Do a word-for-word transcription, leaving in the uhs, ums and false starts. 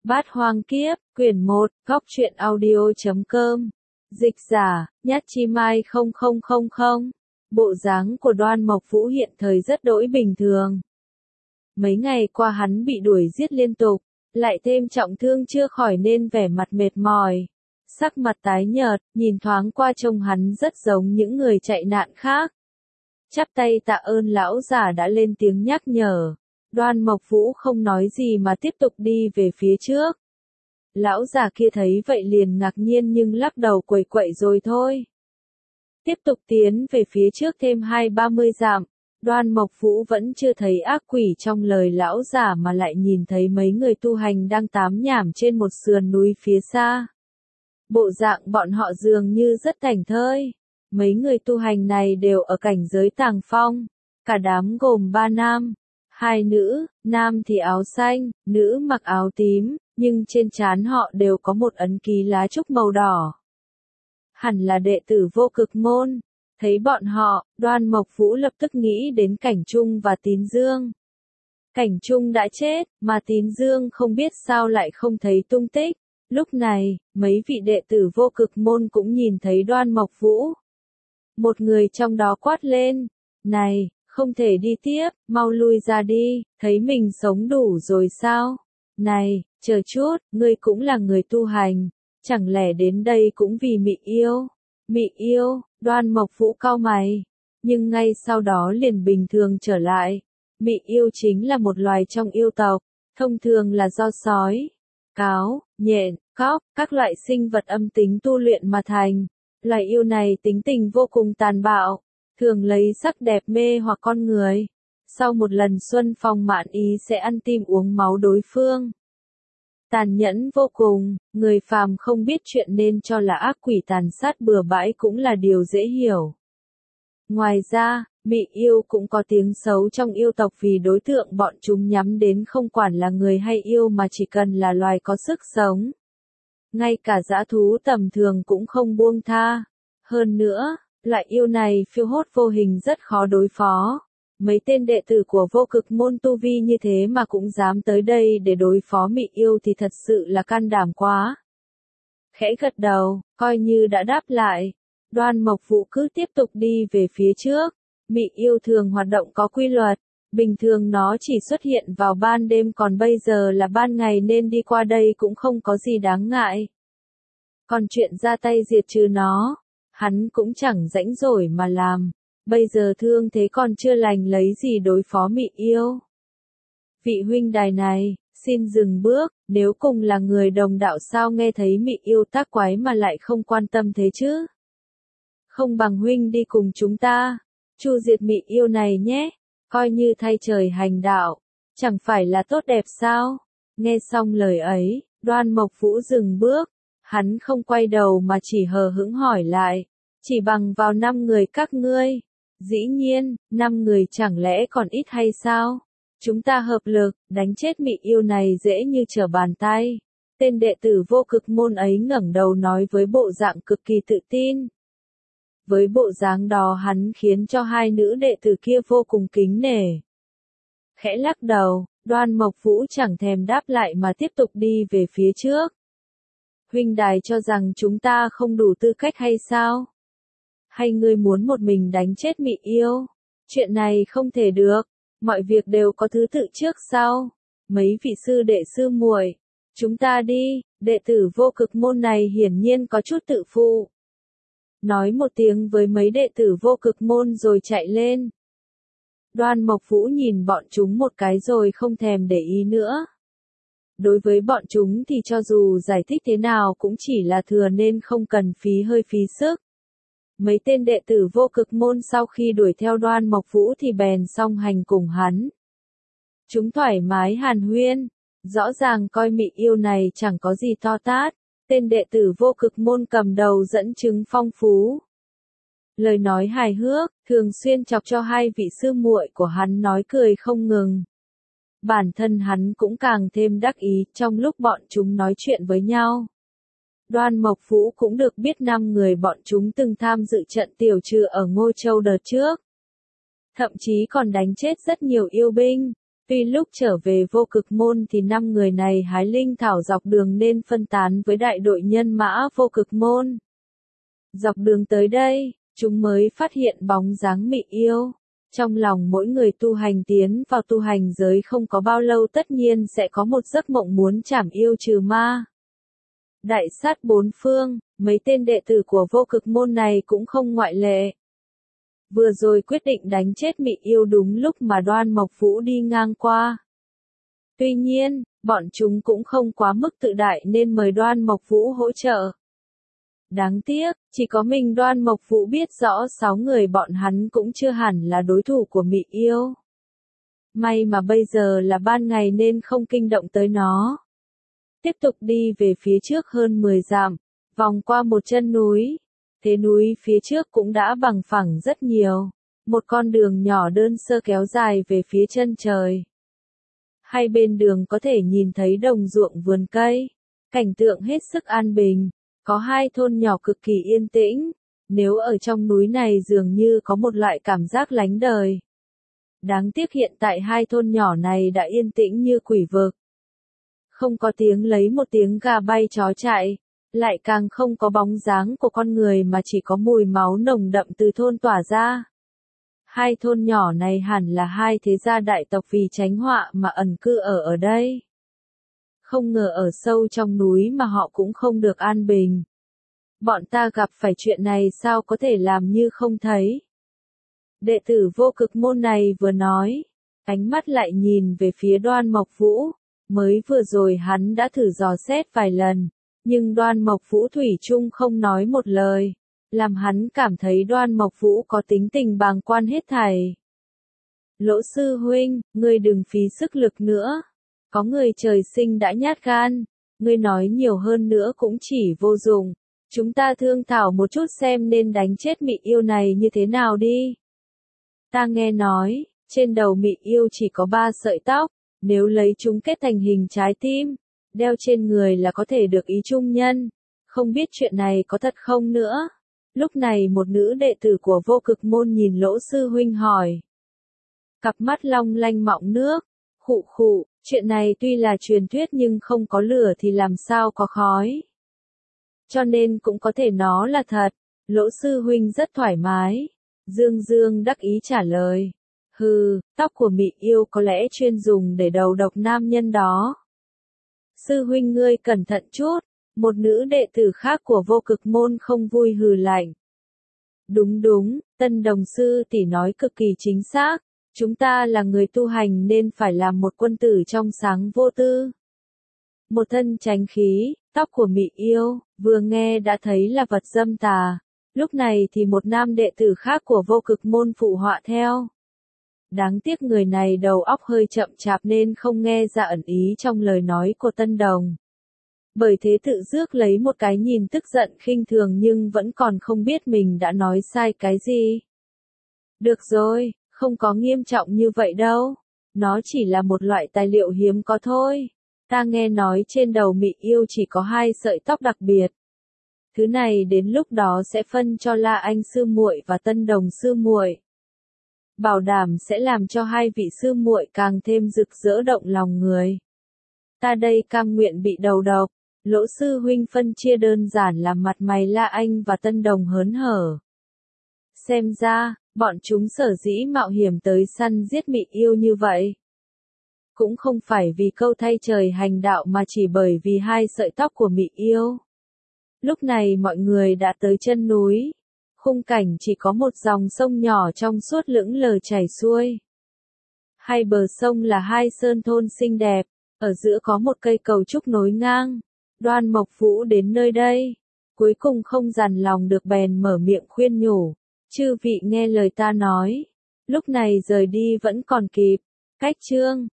Bát Hoang Kiếp, quyển một, góc truyện audio chấm com. Dịch giả, Nhát Chi Mai không không không không. Bộ dáng của Đoan Mộc Vũ hiện thời rất đỗi bình thường. Mấy ngày qua hắn bị đuổi giết liên tục, lại thêm trọng thương chưa khỏi nên vẻ mặt mệt mỏi. Sắc mặt tái nhợt, nhìn thoáng qua trông hắn rất giống những người chạy nạn khác. Chắp tay tạ ơn lão giả đã lên tiếng nhắc nhở. Đoan Mộc Vũ không nói gì mà tiếp tục đi về phía trước. Lão già kia thấy vậy liền ngạc nhiên nhưng lắc đầu quẩy quậy rồi thôi. Tiếp tục tiến về phía trước thêm hai ba mươi dặm. Đoan Mộc Vũ vẫn chưa thấy ác quỷ trong lời lão giả mà lại nhìn thấy mấy người tu hành đang tám nhảm trên một sườn núi phía xa. Bộ dạng bọn họ dường như rất thảnh thơi. Mấy người tu hành này đều ở cảnh giới tàng phong. Cả đám gồm ba nam, hai nữ, nam thì áo xanh, nữ mặc áo tím, nhưng trên trán họ đều có một ấn ký lá trúc màu đỏ. Hẳn là đệ tử Vô Cực Môn. Thấy bọn họ, Đoan Mộc Vũ lập tức nghĩ đến Cảnh Trung và Tín Dương. Cảnh Trung đã chết, mà Tín Dương không biết sao lại không thấy tung tích. Lúc này, mấy vị đệ tử Vô Cực Môn cũng nhìn thấy Đoan Mộc Vũ. Một người trong đó quát lên, này, không thể đi tiếp, mau lui ra đi, thấy mình sống đủ rồi sao? Này, chờ chút, ngươi cũng là người tu hành, chẳng lẽ đến đây cũng vì Mị Yêu? Mị Yêu, Đoan Mộc Vũ cau mày, nhưng ngay sau đó liền bình thường trở lại. Mị Yêu chính là một loài trong yêu tộc, thông thường là do sói, cáo, nhện, cóc, các loại sinh vật âm tính tu luyện mà thành. Loài yêu này tính tình vô cùng tàn bạo, thường lấy sắc đẹp mê hoặc con người. Sau một lần xuân phong mãn ý sẽ ăn tim uống máu đối phương. Tàn nhẫn vô cùng, người phàm không biết chuyện nên cho là ác quỷ tàn sát bừa bãi cũng là điều dễ hiểu. Ngoài ra, Mị Yêu cũng có tiếng xấu trong yêu tộc vì đối tượng bọn chúng nhắm đến không quản là người hay yêu mà chỉ cần là loài có sức sống. Ngay cả dã thú tầm thường cũng không buông tha. Hơn nữa, loại yêu này phiêu hốt vô hình rất khó đối phó. Mấy tên đệ tử của Vô Cực Môn tu vi như thế mà cũng dám tới đây để đối phó Mị Yêu thì thật sự là can đảm quá. Khẽ gật đầu, coi như đã đáp lại. Đoan Mộc Vũ cứ tiếp tục đi về phía trước. Mị Yêu thường hoạt động có quy luật. Bình thường nó chỉ xuất hiện vào ban đêm còn bây giờ là ban ngày nên đi qua đây cũng không có gì đáng ngại. Còn chuyện ra tay diệt trừ nó, hắn cũng chẳng rãnh rỗi mà làm. Bây giờ thương thế còn chưa lành lấy gì đối phó Mị Yêu. Vị huynh đài này, xin dừng bước, nếu cùng là người đồng đạo sao nghe thấy Mị Yêu tác quái mà lại không quan tâm thế chứ? Không bằng huynh đi cùng chúng ta, chu diệt Mị Yêu này nhé, coi như thay trời hành đạo, chẳng phải là tốt đẹp sao? Nghe xong lời ấy, Đoan Mộc Vũ dừng bước, hắn không quay đầu mà chỉ hờ hững hỏi lại, chỉ bằng vào năm người các ngươi. Dĩ nhiên, năm người chẳng lẽ còn ít hay sao? Chúng ta hợp lực, đánh chết Mị Yêu này dễ như trở bàn tay. Tên đệ tử Vô Cực Môn ấy ngẩng đầu nói với bộ dạng cực kỳ tự tin. Với bộ dáng đó hắn khiến cho hai nữ đệ tử kia vô cùng kính nể. Khẽ lắc đầu, Đoan Mộc Vũ chẳng thèm đáp lại mà tiếp tục đi về phía trước. Huynh đài cho rằng chúng ta không đủ tư cách hay sao? Hay ngươi muốn một mình đánh chết Mị Yêu? Chuyện này không thể được, mọi việc đều có thứ tự trước sau. Mấy vị sư đệ sư muội, chúng ta đi, đệ tử Vô Cực Môn này hiển nhiên có chút tự phụ. Nói một tiếng với mấy đệ tử Vô Cực Môn rồi chạy lên. Đoan Mộc Vũ nhìn bọn chúng một cái rồi không thèm để ý nữa. Đối với bọn chúng thì cho dù giải thích thế nào cũng chỉ là thừa nên không cần phí hơi phí sức. Mấy tên đệ tử Vô Cực Môn sau khi đuổi theo Đoan Mộc Vũ thì bèn song hành cùng hắn. Chúng thoải mái hàn huyên, rõ ràng coi Mị Yêu này chẳng có gì to tát, tên đệ tử Vô Cực Môn cầm đầu dẫn chứng phong phú. Lời nói hài hước, thường xuyên chọc cho hai vị sư muội của hắn nói cười không ngừng. Bản thân hắn cũng càng thêm đắc ý trong lúc bọn chúng nói chuyện với nhau. Đoan Mộc Vũ cũng được biết năm người bọn chúng từng tham dự trận tiểu trừ ở Ngô Châu đợt trước. Thậm chí còn đánh chết rất nhiều yêu binh. Tuy lúc trở về Vô Cực Môn thì năm người này hái linh thảo dọc đường nên phân tán với đại đội nhân mã Vô Cực Môn. Dọc đường tới đây, chúng mới phát hiện bóng dáng Mị Yêu. Trong lòng mỗi người tu hành tiến vào tu hành giới không có bao lâu tất nhiên sẽ có một giấc mộng muốn trảm yêu trừ ma. Đại sát bốn phương, mấy tên đệ tử của Vô Cực Môn này cũng không ngoại lệ. Vừa rồi quyết định đánh chết Mị Yêu đúng lúc mà Đoan Mộc Vũ đi ngang qua. Tuy nhiên, bọn chúng cũng không quá mức tự đại nên mời Đoan Mộc Vũ hỗ trợ. Đáng tiếc, chỉ có mình Đoan Mộc Vũ biết rõ sáu người bọn hắn cũng chưa hẳn là đối thủ của Mị Yêu. May mà bây giờ là ban ngày nên không kinh động tới nó. Tiếp tục đi về phía trước hơn mười dặm, vòng qua một chân núi. Thế núi phía trước cũng đã bằng phẳng rất nhiều. Một con đường nhỏ đơn sơ kéo dài về phía chân trời. Hai bên đường có thể nhìn thấy đồng ruộng vườn cây. Cảnh tượng hết sức an bình. Có hai thôn nhỏ cực kỳ yên tĩnh. Nếu ở trong núi này dường như có một loại cảm giác lánh đời. Đáng tiếc hiện tại hai thôn nhỏ này đã yên tĩnh như quỷ vực. Không có tiếng lấy một tiếng gà bay chó chạy. Lại càng không có bóng dáng của con người mà chỉ có mùi máu nồng đậm từ thôn tỏa ra. Hai thôn nhỏ này hẳn là hai thế gia đại tộc vì tránh họa mà ẩn cư ở ở đây. Không ngờ ở sâu trong núi mà họ cũng không được an bình. Bọn ta gặp phải chuyện này sao có thể làm như không thấy. Đệ tử Vô Cực Môn này vừa nói, ánh mắt lại nhìn về phía Đoan Mộc Vũ. Mới vừa rồi hắn đã thử dò xét vài lần. Nhưng Đoan Mộc Vũ thủy chung không nói một lời, làm hắn cảm thấy Đoan Mộc Vũ có tính tình bàng quan hết thảy. Lỗ sư huynh, ngươi đừng phí sức lực nữa. Có người trời sinh đã nhát gan, ngươi nói nhiều hơn nữa cũng chỉ vô dụng. Chúng ta thương thảo một chút xem nên đánh chết Mị Yêu này như thế nào đi. Ta nghe nói, trên đầu Mị Yêu chỉ có ba sợi tóc, nếu lấy chúng kết thành hình trái tim. Đeo trên người là có thể được ý trung nhân, không biết chuyện này có thật không nữa. Lúc này một nữ đệ tử của Vô Cực Môn nhìn Lỗ sư huynh hỏi. Cặp mắt long lanh mọng nước, khụ khụ, chuyện này tuy là truyền thuyết nhưng không có lửa thì làm sao có khói. Cho nên cũng có thể nó là thật, Lỗ sư huynh rất thoải mái. Dương Dương đắc ý trả lời. Hừ, tóc của Mị Yêu có lẽ chuyên dùng để đầu độc nam nhân đó. Sư huynh ngươi cẩn thận chút, một nữ đệ tử khác của Vô Cực Môn không vui hừ lạnh. Đúng đúng, Tân Đồng sư tỷ nói cực kỳ chính xác, chúng ta là người tu hành nên phải làm một quân tử trong sáng vô tư. Một thân chánh khí, tóc của Mị Yêu, vừa nghe đã thấy là vật dâm tà, lúc này thì một nam đệ tử khác của Vô Cực Môn phụ họa theo. Đáng tiếc người này đầu óc hơi chậm chạp nên không nghe ra ẩn ý trong lời nói của Tân Đồng. Bởi thế tự rước lấy một cái nhìn tức giận khinh thường nhưng vẫn còn không biết mình đã nói sai cái gì. Được rồi, không có nghiêm trọng như vậy đâu. Nó chỉ là một loại tài liệu hiếm có thôi. Ta nghe nói trên đầu Mị Yêu chỉ có hai sợi tóc đặc biệt. Thứ này đến lúc đó sẽ phân cho La Anh sư muội và Tân Đồng sư muội. Bảo đảm sẽ làm cho hai vị sư muội càng thêm rực rỡ động lòng người. Ta đây cam nguyện bị đầu độc. Lỗ sư huynh phân chia đơn giản làm mặt mày La Anh và Tân Đồng hớn hở. Xem ra, bọn chúng sở dĩ mạo hiểm tới săn giết Mị Yêu như vậy. Cũng không phải vì câu thay trời hành đạo mà chỉ bởi vì hai sợi tóc của Mị Yêu. Lúc này mọi người đã tới chân núi. Khung cảnh chỉ có một dòng sông nhỏ trong suốt lững lờ chảy xuôi. Hai bờ sông là hai sơn thôn xinh đẹp, ở giữa có một cây cầu trúc nối ngang. Đoan Mộc Vũ đến nơi đây, cuối cùng không dằn lòng được bèn mở miệng khuyên nhủ. Chư vị nghe lời ta nói, lúc này rời đi vẫn còn kịp. Cách chương